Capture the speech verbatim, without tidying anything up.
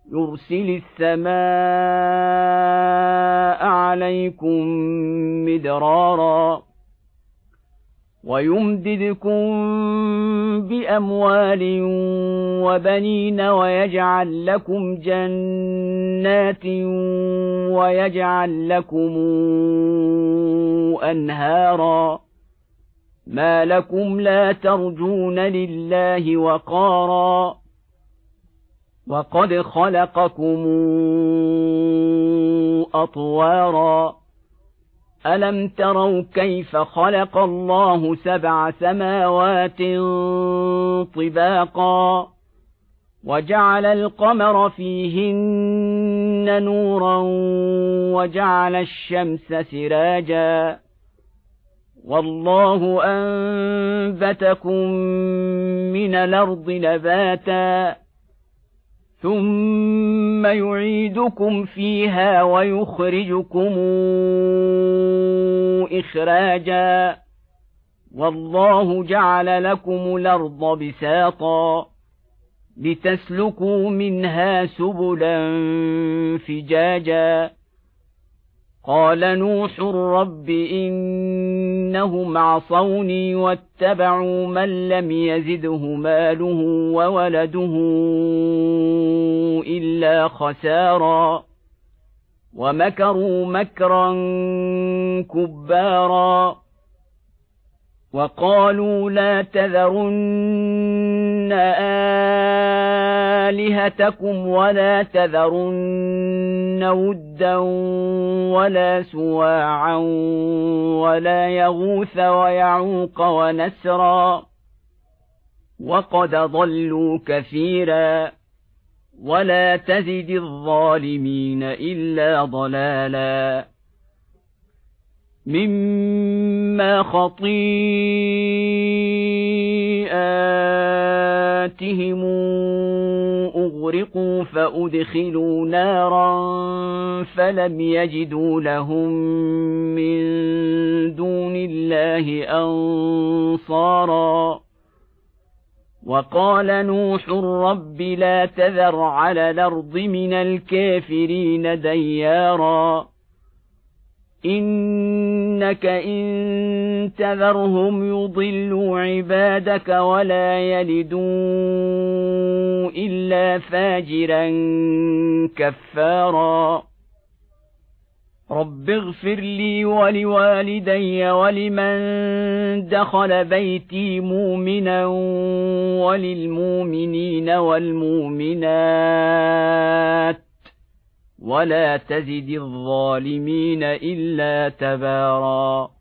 يرسل السماء عليكم مدرارا ويمددكم بأموال وبنين ويجعل لكم جنات ويجعل لكم أنهارا ما لكم لا ترجون لله وقارا وقد خلقكم أطوارا ألم تروا كيف خلق الله سبع سماوات طباقا وجعل القمر فيهن نورا وجعل الشمس سراجا والله أنبتكم من الأرض نباتا ثم يعيدكم فيها ويخرجكم إخراجا والله جعل لكم الأرض بساطا لتسلكوا منها سبلا فجاجا قال نوح رب إنهم عصوني واتبعوا من لم يزده ماله وولده إلا خسارا ومكروا مكرا كبارا وقالوا لا تذرن آلهتكم ولا تذرن ودا ولا سواعا ولا يغوث ويعوق ونسرا وقد ضلوا كثيرا ولا تزد الظالمين إلا ضلالا مما خطيئاتهم أغرقوا فأدخلوا نارا فلم يجدوا لهم من دون الله أنصارا وقال نوح رب لا تذر على الأرض من الكافرين ديارا إنك إن تذرهم يضلوا عبادك ولا يلدوا إلا فاجرا كفارا رب اغفر لي ولوالدي ولمن دخل بيتي مؤمنا وللمؤمنين والمؤمنات ولا تزد الظالمين إلا تبارا